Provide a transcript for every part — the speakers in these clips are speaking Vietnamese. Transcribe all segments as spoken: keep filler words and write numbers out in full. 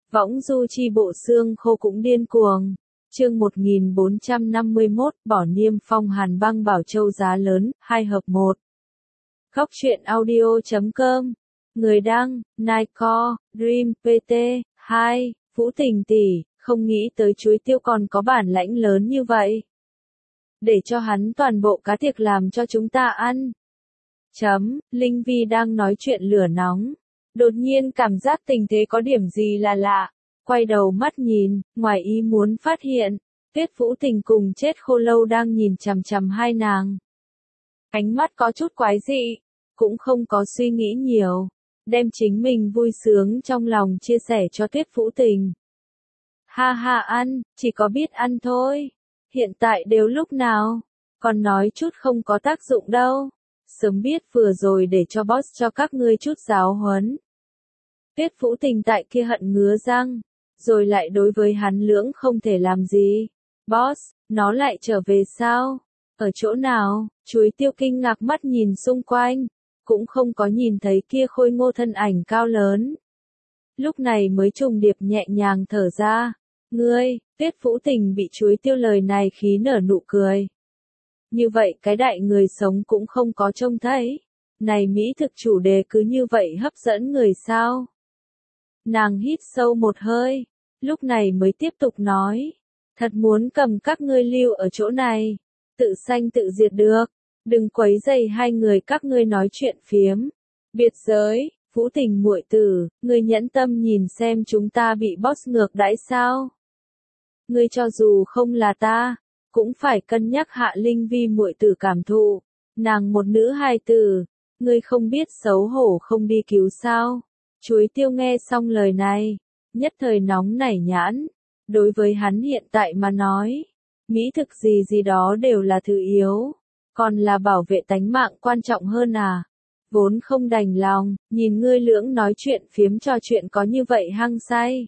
Võng du chi bộ xương khô cũng điên cuồng. Chương một nghìn bốn trăm năm mươi mốt, bỏ Niêm Phong Hàn Băng Bảo Châu giá lớn, hai hợp một. Góc truyện audio chấm com. Người đăng, Nightcore, Dream, pê tê, hai, Vũ Tình tỷ, không nghĩ tới chuối tiêu còn có bản lãnh lớn như vậy. Để cho hắn toàn bộ cá tiệc làm cho chúng ta ăn. Chấm, Linh Vi đang nói chuyện lửa nóng. Đột nhiên cảm giác tình thế có điểm gì là lạ. Quay đầu mắt nhìn, ngoài ý muốn phát hiện, Tuyết Vũ Tình cùng Chết Khô Lâu đang nhìn chằm chằm hai nàng. Ánh mắt có chút quái dị, cũng không có suy nghĩ nhiều, đem chính mình vui sướng trong lòng chia sẻ cho Tuyết Vũ Tình. Ha ha ăn, chỉ có biết ăn thôi. Hiện tại đều lúc nào, còn nói chút không có tác dụng đâu. Sớm biết vừa rồi để cho boss cho các ngươi chút giáo huấn. Tuyết Vũ Tình tại kia hận ngứa răng, rồi lại đối với hắn lưỡng không thể làm gì. Boss, nó lại trở về sao? Ở chỗ nào? Chuối tiêu kinh ngạc mắt nhìn xung quanh, cũng không có nhìn thấy kia khôi ngô thân ảnh cao lớn. Lúc này mới trùng điệp nhẹ nhàng thở ra. Ngươi, Tuyết Vũ Tình bị chuối tiêu lời này khí nở nụ cười. Như vậy cái đại người sống cũng không có trông thấy. Này mỹ thực chủ đề cứ như vậy hấp dẫn người sao? Nàng hít sâu một hơi, lúc này mới tiếp tục nói. Thật muốn cầm các ngươi lưu ở chỗ này, tự sanh tự diệt được, đừng quấy rầy hai người các ngươi nói chuyện phiếm. Biệt giới, Vũ Tình muội tử, ngươi nhẫn tâm nhìn xem chúng ta bị boss ngược đãi sao? Ngươi cho dù không là ta, cũng phải cân nhắc hạ Linh Vi muội tử cảm thụ, nàng một nữ hài tử, ngươi không biết xấu hổ không đi cứu sao? Chuối tiêu nghe xong lời này, nhất thời nóng nảy nhãn, đối với hắn hiện tại mà nói, mỹ thực gì gì đó đều là thứ yếu, còn là bảo vệ tánh mạng quan trọng hơn à. Vốn không đành lòng, nhìn ngươi lưỡng nói chuyện phiếm trò chuyện có như vậy hăng say.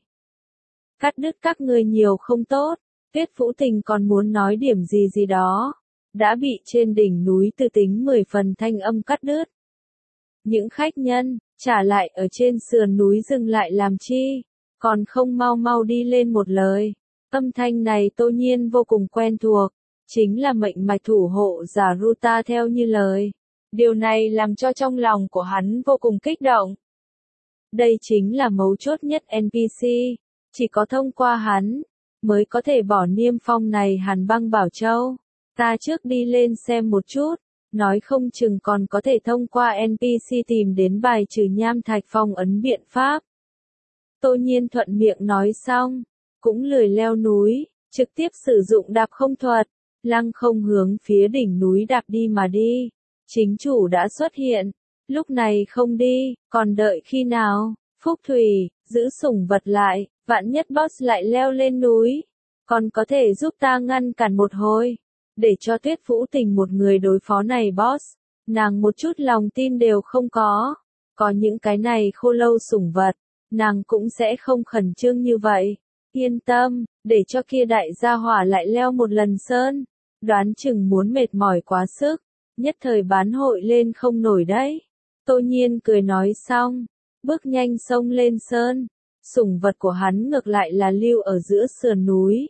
Cắt đứt các ngươi nhiều không tốt, Tuyết Vũ Tình còn muốn nói điểm gì gì đó, đã bị trên đỉnh núi từ tính mười phần thanh âm cắt đứt. Những khách nhân, trả lại ở trên sườn núi dừng lại làm chi, còn không mau mau đi lên một lời. Âm thanh này Tô Nhiên vô cùng quen thuộc, chính là mệnh mạch thủ hộ giả Ruta theo như lời. Điều này làm cho trong lòng của hắn vô cùng kích động. Đây chính là mấu chốt nhất en pê xê, chỉ có thông qua hắn, mới có thể bỏ Niêm Phong này Hàn Băng Bảo Châu. Ta trước đi lên xem một chút. Nói không chừng còn có thể thông qua en pê xê tìm đến bài trừ nham thạch phong ấn biện pháp. Tô Nhiên thuận miệng nói xong, cũng lười leo núi, trực tiếp sử dụng đạp không thuật, lăng không hướng phía đỉnh núi đạp đi mà đi. Chính chủ đã xuất hiện, lúc này không đi, còn đợi khi nào? Phúc Thủy, giữ sủng vật lại, vạn nhất boss lại leo lên núi, còn có thể giúp ta ngăn cản một hồi. Để cho Tuyết Vũ Tình một người đối phó này boss, nàng một chút lòng tin đều không có. Có những cái này khô lâu sủng vật, nàng cũng sẽ không khẩn trương như vậy. Yên tâm, để cho kia đại gia hỏa lại leo một lần sơn, đoán chừng muốn mệt mỏi quá sức, nhất thời bán hội lên không nổi đấy. Tô Nhiên cười nói xong, bước nhanh xông lên sơn, sủng vật của hắn ngược lại là lưu ở giữa sườn núi.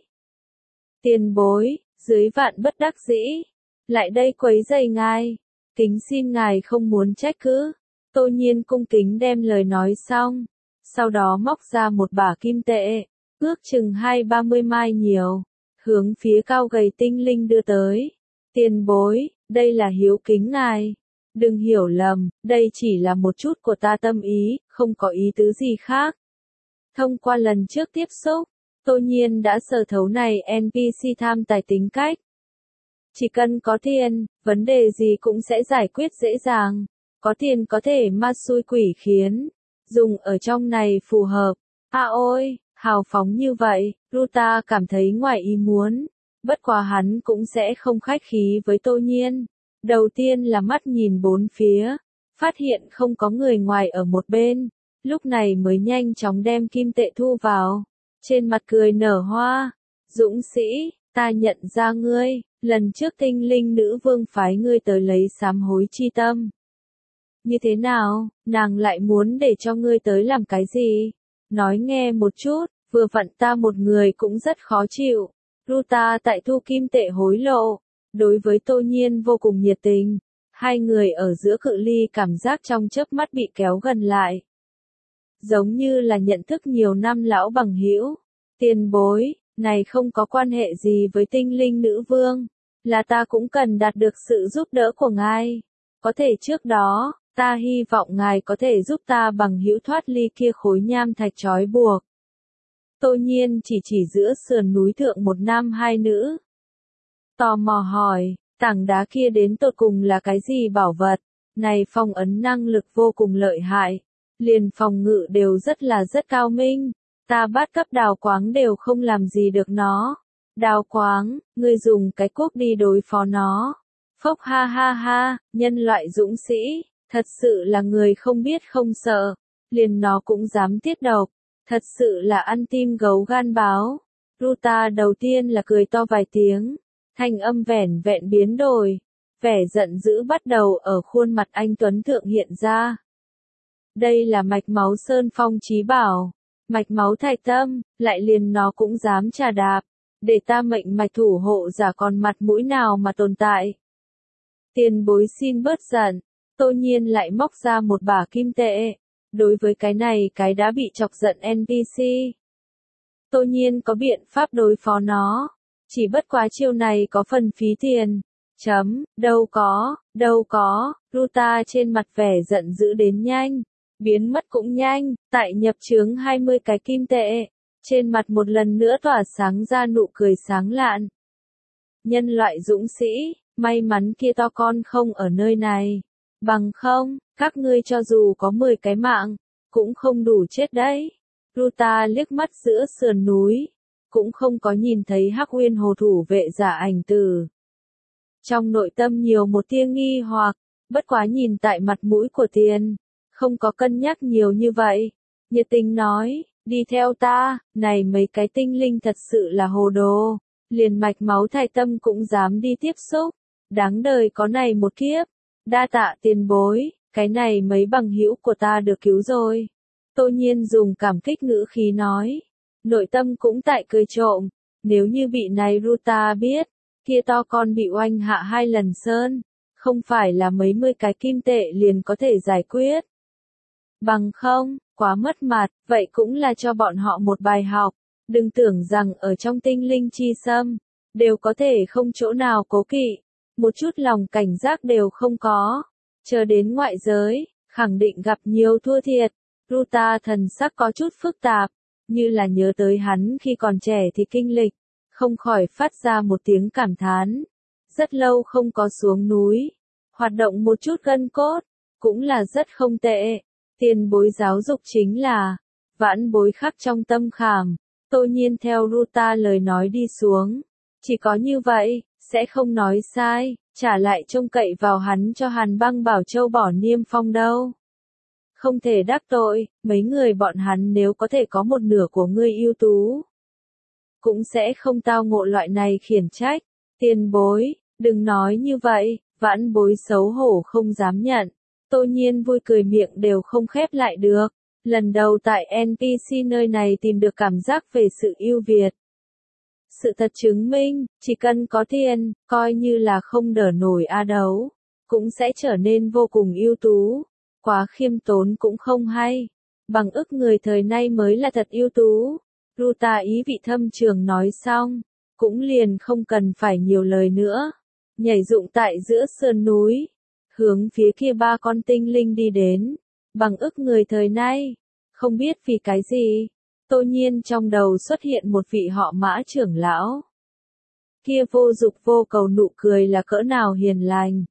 Tiền bối, dưới vạn bất đắc dĩ, lại đây quấy rầy ngài, kính xin ngài không muốn trách cứ. Tô Nhiên cung kính đem lời nói xong, sau đó móc ra một bả kim tệ, ước chừng hai ba mươi mai nhiều, hướng phía cao gầy tinh linh đưa tới. Tiền bối, đây là hiếu kính ngài, đừng hiểu lầm, đây chỉ là một chút của ta tâm ý, không có ý tứ gì khác. Thông qua lần trước tiếp xúc, Tô Nhiên đã sở thấu này en pê xê tham tài tính cách. Chỉ cần có tiền, vấn đề gì cũng sẽ giải quyết dễ dàng. Có tiền có thể ma xui quỷ khiến. Dùng ở trong này phù hợp. À ôi, hào phóng như vậy, Ruta cảm thấy ngoài ý muốn. Bất quá hắn cũng sẽ không khách khí với Tô Nhiên. Đầu tiên là mắt nhìn bốn phía, phát hiện không có người ngoài ở một bên. Lúc này mới nhanh chóng đem kim tệ thu vào. Trên mặt cười nở hoa, dũng sĩ, ta nhận ra ngươi, lần trước tinh linh nữ vương phái ngươi tới lấy sám hối chi tâm. Như thế nào, nàng lại muốn để cho ngươi tới làm cái gì? nói nghe một chút, vừa vặn ta một người cũng rất khó chịu. Ruta tại thu kim tệ hối lộ, đối với Tô Nhiên vô cùng nhiệt tình, hai người ở giữa cự ly cảm giác trong chớp mắt bị kéo gần lại. Giống như là nhận thức nhiều năm lão bằng hữu. Tiền bối, này không có quan hệ gì với tinh linh nữ vương, là ta cũng cần đạt được sự giúp đỡ của ngài. Có thể trước đó, ta hy vọng ngài có thể giúp ta bằng hữu thoát ly kia khối nham thạch trói buộc. Tô Nhiên chỉ chỉ giữa sườn núi thượng một nam hai nữ. Tò mò hỏi, tảng đá kia đến tột cùng là cái gì bảo vật? Này phong ấn năng lực vô cùng lợi hại, liền phòng ngự đều rất là rất cao minh. Ta bát cấp đào quáng đều không làm gì được nó. Đào quáng, ngươi dùng cái cuốc đi đối phó nó. Phốc ha ha ha, nhân loại dũng sĩ, thật sự là người không biết không sợ, liền nó cũng dám tiết độc, thật sự là ăn tim gấu gan báo. Ruta đầu tiên là cười to vài tiếng, thanh âm vẻn vẹn biến đổi, vẻ giận dữ bắt đầu ở khuôn mặt anh Tuấn Thượng hiện ra. Đây là mạch máu Sơn Phong Chí Bảo, mạch máu Thạch Tâm, lại liền nó cũng dám trà đạp, để ta mệnh mạch thủ hộ giả còn mặt mũi nào mà tồn tại. Tiền bối xin bớt giận, Tô Nhiên lại móc ra một bả kim tệ, đối với cái này cái đã bị chọc giận en pê xê. Tô Nhiên có biện pháp đối phó nó, chỉ bất quá chiêu này có phần phí tiền. Chấm, đâu có, đâu có, Ruta trên mặt vẻ giận dữ đến nhanh, biến mất cũng nhanh, tại nhập chướng hai mươi cái kim tệ, trên mặt một lần nữa tỏa sáng ra nụ cười sáng lạn. Nhân loại dũng sĩ, may mắn kia to con không ở nơi này, bằng không, các ngươi cho dù có mười cái mạng, cũng không đủ chết đấy. Ruta liếc mắt giữa sườn núi, cũng không có nhìn thấy Hắc Uyên Hồ thủ vệ giả ảnh tử. Trong nội tâm nhiều một tia nghi hoặc, bất quá nhìn tại mặt mũi của tiền, không có cân nhắc nhiều như vậy. Nhiệt tình nói, đi theo ta, này mấy cái tinh linh thật sự là hồ đồ, liền mạch máu Thạch Tâm cũng dám đi tiếp xúc, đáng đời có này một kiếp. Đa tạ tiền bối, cái này mấy bằng hữu của ta được cứu rồi. Tô Nhiên dùng cảm kích ngữ khí nói, nội tâm cũng tại cười trộm, nếu như bị này Ruta biết, kia to con bị oanh hạ hai lần sơn, không phải là mấy mươi cái kim tệ liền có thể giải quyết. Bằng không, quá mất mặt, vậy cũng là cho bọn họ một bài học, đừng tưởng rằng ở trong tinh linh chi xâm, đều có thể không chỗ nào cố kỵ, một chút lòng cảnh giác đều không có, chờ đến ngoại giới, khẳng định gặp nhiều thua thiệt. Ruta thần sắc có chút phức tạp, như là nhớ tới hắn khi còn trẻ thì kinh lịch, không khỏi phát ra một tiếng cảm thán. Rất lâu không có xuống núi, hoạt động một chút gân cốt, cũng là rất không tệ. Tiền bối giáo dục chính là, vãn bối khắc trong tâm khảm. Tô Nhiên theo Ruta lời nói đi xuống, chỉ có như vậy, sẽ không nói sai, trả lại trông cậy vào hắn cho Hàn Băng Bảo Châu bỏ niêm phong đâu. Không thể đắc tội, mấy người bọn hắn nếu có thể có một nửa của ngươi ưu tú, cũng sẽ không tao ngộ loại này khiển trách. Tiền bối, đừng nói như vậy, vãn bối xấu hổ không dám nhận. Tô Nhiên vui cười miệng đều không khép lại được. Lần đầu tại en pê xê nơi này tìm được cảm giác về sự ưu việt. Sự thật chứng minh, chỉ cần có tiền, coi như là không đỡ nổi a đấu, cũng sẽ trở nên vô cùng ưu tú. Quá khiêm tốn cũng không hay. Bằng ức người thời nay mới là thật ưu tú. Ruta ý vị thâm trường nói xong, cũng liền không cần phải nhiều lời nữa. Nhảy dụng tại giữa sườn núi, hướng phía kia ba con tinh linh đi đến. Bằng ức người thời nay, không biết vì cái gì, Tô Nhiên trong đầu xuất hiện một vị họ Mã trưởng lão. Kia vô dục vô cầu nụ cười là cỡ nào hiền lành.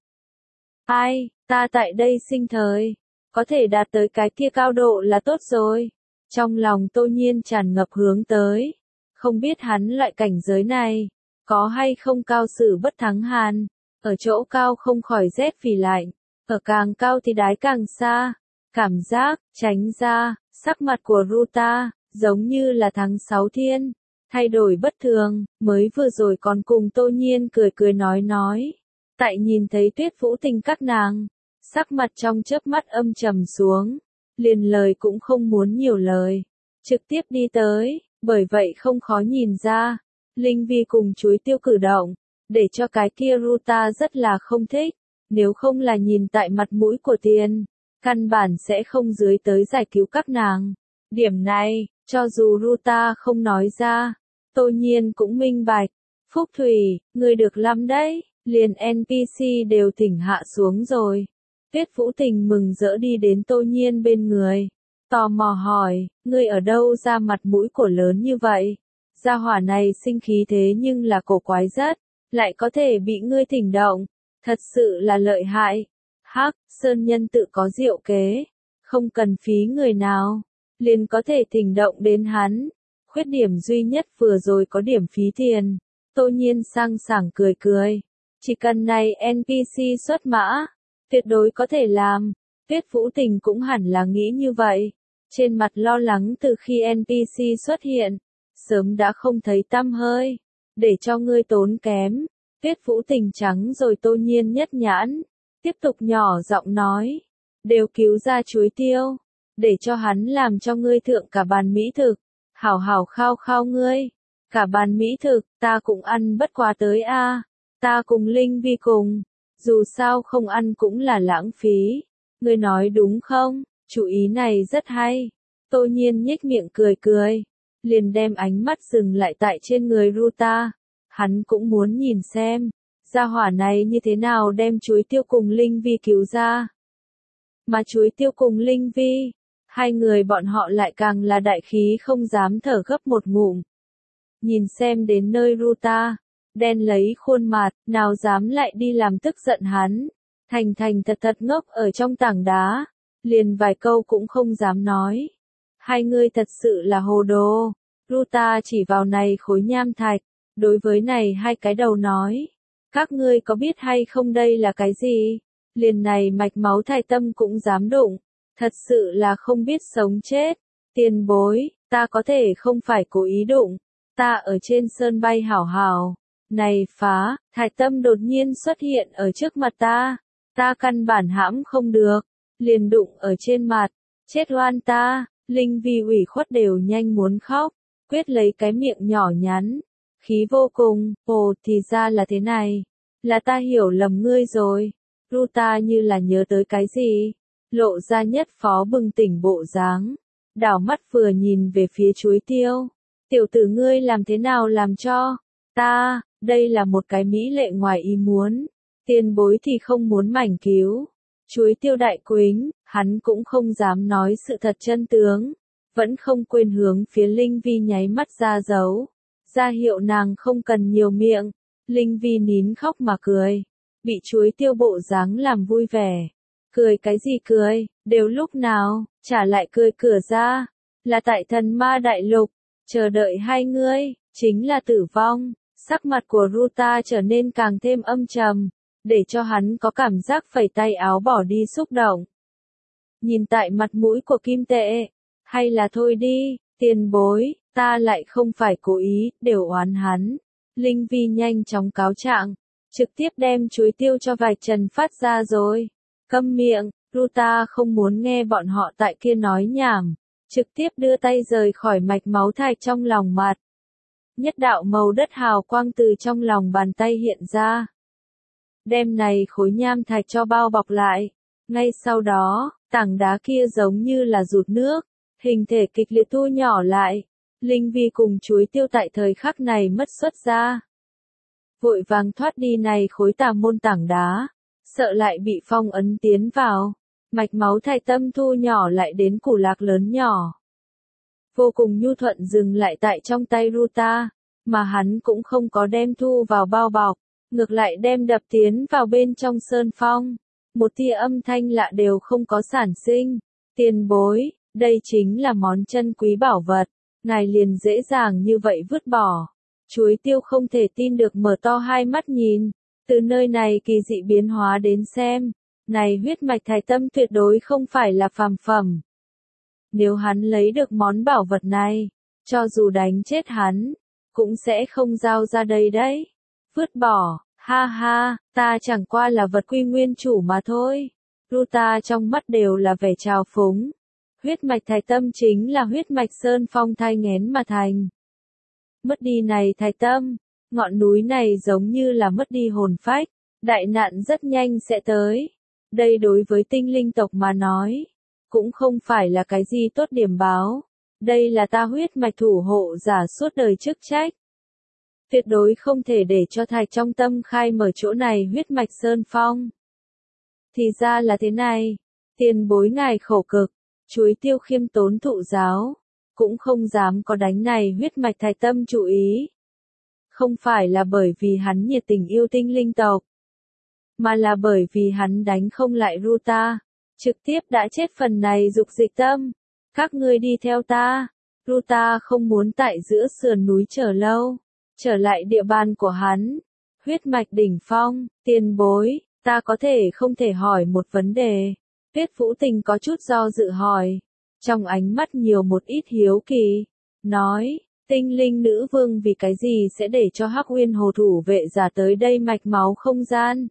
Ai, ta tại đây sinh thời, có thể đạt tới cái kia cao độ là tốt rồi. Trong lòng Tô Nhiên tràn ngập hướng tới, không biết hắn loại cảnh giới này, có hay không cao sử bất thắng hàn, ở chỗ cao không khỏi rét vì lạnh, ở càng cao thì đái càng xa. Cảm giác, tránh ra, sắc mặt của Ruta, giống như là tháng sáu thiên, thay đổi bất thường, mới vừa rồi còn cùng Tô Nhiên cười cười nói nói. Tại nhìn thấy Tuyết Vũ Tình các nàng, sắc mặt trong chớp mắt âm trầm xuống, liền lời cũng không muốn nhiều lời. trực tiếp đi tới, bởi vậy không khó nhìn ra. Linh Vi cùng chuối tiêu cử động, để cho cái kia Ruta rất là không thích, nếu không là nhìn tại mặt mũi của tiền, căn bản sẽ không dưới tới giải cứu các nàng. Điểm này, cho dù Ruta không nói ra, Tô Nhiên cũng minh bạch. Phúc Thủy, ngươi được lắm đấy, liền en pê xê đều thỉnh hạ xuống rồi. Tuyết Vũ Tình mừng rỡ đi đến Tô Nhiên bên người, tò mò hỏi, ngươi ở đâu ra mặt mũi cổ lớn như vậy? Gia hỏa này sinh khí thế nhưng là cổ quái rất, lại có thể bị ngươi thỉnh động, thật sự là lợi hại. Hắc, Sơn Nhân tự có diệu kế, không cần phí người nào, liền có thể thỉnh động đến hắn. Khuyết điểm duy nhất vừa rồi có điểm phí tiền. Tô Nhiên sang sảng cười cười, chỉ cần này en pê xê xuất mã, tuyệt đối có thể làm. Tuyết Vũ Tình cũng hẳn là nghĩ như vậy, trên mặt lo lắng từ khi en pê xê xuất hiện, sớm đã không thấy tăm hơi, để cho ngươi tốn kém. Tuyết Vũ Tình trắng rồi Tô Nhiên nhất nhãn, tiếp tục nhỏ giọng nói, đều cứu ra chuối tiêu, để cho hắn làm cho ngươi thượng cả bàn mỹ thực, hảo hảo khao khao ngươi. Cả bàn mỹ thực, ta cũng ăn bất quá tới a, ta cùng Linh Vi cùng, dù sao không ăn cũng là lãng phí. Ngươi nói đúng không? Chủ ý này rất hay. Tô Nhiên nhếch miệng cười cười, liền đem ánh mắt dừng lại tại trên người Ruta. Hắn cũng muốn nhìn xem, gia hỏa này như thế nào đem chuối tiêu cùng Linh Vi cứu ra. Mà chuối tiêu cùng Linh Vi, hai người bọn họ lại càng là đại khí không dám thở gấp một ngụm. Nhìn xem đến nơi Ruta, đen lấy khuôn mặt, nào dám lại đi làm tức giận hắn. Thành thành thật thật ngốc ở trong tảng đá, liền vài câu cũng không dám nói. Hai người thật sự là hồ đồ. Ruta chỉ vào này khối nham thạch, đối với này hai cái đầu nói, các ngươi có biết hay không đây là cái gì? Liền này mạch máu thai tâm cũng dám đụng, thật sự là không biết sống chết. Tiền bối, ta có thể không phải cố ý đụng, ta ở trên sơn bay hảo hảo. Này phá, thai tâm đột nhiên xuất hiện ở trước mặt ta, ta căn bản hãm không được, liền đụng ở trên mặt, chết oan ta. Linh Vi ủy khuất đều nhanh muốn khóc, quyết lấy cái miệng nhỏ nhắn, khí vô cùng. Ồ, thì ra là thế này, là ta hiểu lầm ngươi rồi. Ruta như là nhớ tới cái gì, lộ ra nhất phó bừng tỉnh bộ dáng, đảo mắt vừa nhìn về phía chuối tiêu. Tiểu tử ngươi làm thế nào làm cho ta, đây là một cái mỹ lệ ngoài ý muốn, tiền bối thì không muốn mảnh cứu. Chuối tiêu đại quính, hắn cũng không dám nói sự thật chân tướng, vẫn không quên hướng phía Linh Vi nháy mắt ra dấu, ra hiệu nàng không cần nhiều miệng. Linh Vi nín khóc mà cười, bị chuối tiêu bộ dáng làm vui vẻ. Cười cái gì cười, đều lúc nào, trả lại cười cửa ra, là tại thần ma đại lục, chờ đợi hai ngươi, chính là tử vong. Sắc mặt của Ruta trở nên càng thêm âm trầm, để cho hắn có cảm giác phẩy tay áo bỏ đi xúc động. Nhìn tại mặt mũi của Kim Tệ, hay là thôi đi, tiền bối, ta lại không phải cố ý, đều oán hắn. Linh Vi nhanh chóng cáo trạng, trực tiếp đem chuối tiêu cho vài trần phát ra rồi. Câm miệng, Ruta không muốn nghe bọn họ tại kia nói nhảm, trực tiếp đưa tay rời khỏi mạch máu thạch trong lòng mặt. Nhất đạo màu đất hào quang từ trong lòng bàn tay hiện ra. Đem này khối nham thạch cho bao bọc lại. Ngay sau đó, tảng đá kia giống như là rụt nước, hình thể kịch liệt thu nhỏ lại. Linh Vi cùng chuối tiêu tại thời khắc này mất xuất ra. Vội vàng thoát đi này khối tà môn tảng đá, sợ lại bị phong ấn tiến vào. Mạch máu thai tâm thu nhỏ lại đến củ lạc lớn nhỏ. Vô cùng nhu thuận dừng lại tại trong tay Ruta, mà hắn cũng không có đem thu vào bao bọc, ngược lại đem đập tiến vào bên trong sơn phong. Một tia âm thanh lạ đều không có sản sinh. Tiền bối, đây chính là món chân quý bảo vật, ngài liền dễ dàng như vậy vứt bỏ. Chuối tiêu không thể tin được mở to hai mắt nhìn, từ nơi này kỳ dị biến hóa đến xem, này huyết mạch thai tâm tuyệt đối không phải là phàm phẩm. Nếu hắn lấy được món bảo vật này, cho dù đánh chết hắn, cũng sẽ không giao ra đây đấy. Vứt bỏ, ha ha, ta chẳng qua là vật quy nguyên chủ mà thôi. Ruta trong mắt đều là vẻ trào phúng. Huyết mạch thái tâm chính là huyết mạch Sơn Phong thai nghén mà thành. Mất đi này thái tâm, ngọn núi này giống như là mất đi hồn phách, đại nạn rất nhanh sẽ tới. Đây đối với tinh linh tộc mà nói, cũng không phải là cái gì tốt điểm báo. Đây là ta huyết mạch thủ hộ giả suốt đời chức trách. Tuyệt đối không thể để cho thạch trong tâm khai mở chỗ này huyết mạch Sơn Phong. Thì ra là thế này, tiền bối ngài khổ cực, chuối tiêu khiêm tốn thụ giáo, cũng không dám có đánh này huyết mạch thái tâm chú ý. Không phải là bởi vì hắn nhiệt tình yêu tinh linh tộc, mà là bởi vì hắn đánh không lại Ruta, trực tiếp đã chết phần này dục dịch tâm. Các ngươi đi theo ta, Ruta không muốn tại giữa sườn núi chờ lâu, trở lại địa bàn của hắn. Huyết mạch đỉnh phong, tiền bối, ta có thể không thể hỏi một vấn đề. Tuyết Vũ Tình có chút do dự hỏi, trong ánh mắt nhiều một ít hiếu kỳ, nói, tinh linh nữ vương vì cái gì sẽ để cho Hắc Uyên Hồ thủ vệ giả tới đây mạch máu không gian?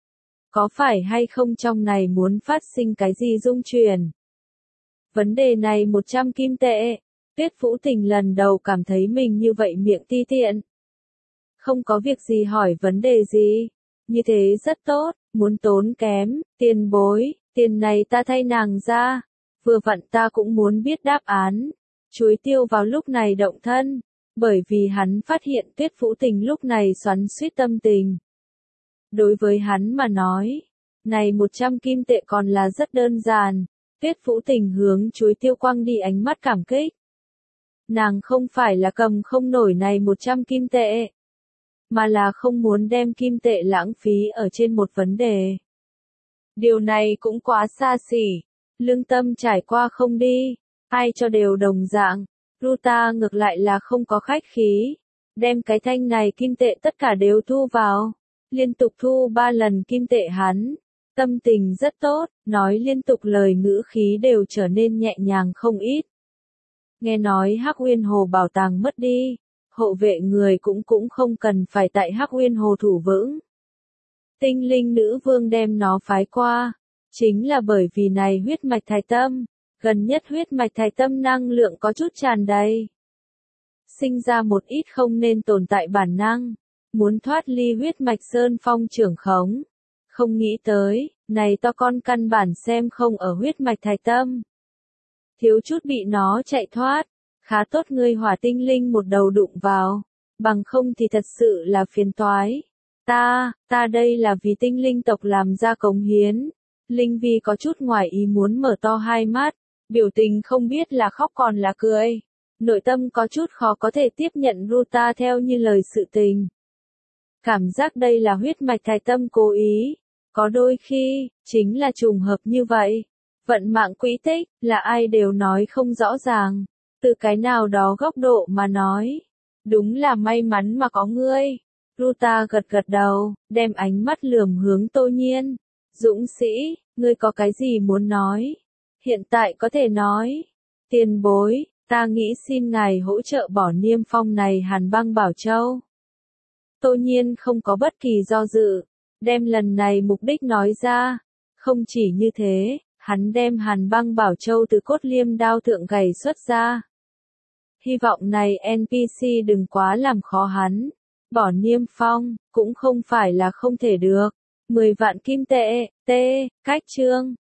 Có phải hay không trong này muốn phát sinh cái gì dung chuyển? Vấn đề này một trăm kim tệ. Tuyết Vũ Tình lần đầu cảm thấy mình như vậy miệng ti tiện. Không có việc gì hỏi vấn đề gì. Như thế rất tốt, muốn tốn kém, tiền bối, tiền này ta thay nàng ra. Vừa vặn ta cũng muốn biết đáp án. Chuối tiêu vào lúc này động thân, bởi vì hắn phát hiện Tuyết Vũ Tình lúc này xoắn xuýt tâm tình. Đối với hắn mà nói, này một trăm kim tệ còn là rất đơn giản. Tuyết Vũ Tình hướng chuối tiêu quăng đi ánh mắt cảm kích. Nàng không phải là cầm không nổi này một trăm kim tệ, mà là không muốn đem kim tệ lãng phí ở trên một vấn đề. Điều này cũng quá xa xỉ, lương tâm trải qua không đi, ai cho đều đồng dạng. Ruta ngược lại là không có khách khí, đem cái thanh này kim tệ tất cả đều thu vào, liên tục thu ba lần kim tệ hắn. Tâm tình rất tốt, nói liên tục lời ngữ khí đều trở nên nhẹ nhàng không ít. Nghe nói Hắc Uyên Hồ bảo tàng mất đi, hộ vệ người cũng cũng không cần phải tại Hắc Uyên Hồ thủ vững. Tinh linh nữ vương đem nó phái qua, chính là bởi vì này huyết mạch thái tâm, gần nhất huyết mạch thái tâm năng lượng có chút tràn đầy. Sinh ra một ít không nên tồn tại bản năng, muốn thoát ly huyết mạch Sơn Phong trưởng khống. Không nghĩ tới, này to con căn bản xem không ở huyết mạch thái tâm. Thiếu chút bị nó chạy thoát, khá tốt ngươi hỏa tinh linh một đầu đụng vào, bằng không thì thật sự là phiền toái. Ta, ta đây là vì tinh linh tộc làm ra cống hiến. Linh Vi có chút ngoài ý muốn mở to hai mắt, biểu tình không biết là khóc còn là cười. Nội tâm có chút khó có thể tiếp nhận Ruta theo như lời sự tình. Cảm giác đây là huyết mạch thái tâm cố ý. Có đôi khi, chính là trùng hợp như vậy. Vận mạng quỹ tích, là ai đều nói không rõ ràng. Từ cái nào đó góc độ mà nói. Đúng là may mắn mà có ngươi. Ruta gật gật đầu, đem ánh mắt lườm hướng Tô Nhiên. Dũng sĩ, ngươi có cái gì muốn nói? Hiện tại có thể nói. Tiền bối, ta nghĩ xin ngài hỗ trợ bỏ niêm phong này Hàn Băng Bảo Châu. Tô Nhiên không có bất kỳ do dự, đem lần này mục đích nói ra. Không chỉ như thế, hắn đem Hàn Băng Bảo Châu từ cốt liêm đao thượng gầy xuất ra. Hy vọng này en pê xê đừng quá làm khó hắn. Bỏ niêm phong, cũng không phải là không thể được. mười vạn kim tệ, t, cách chương.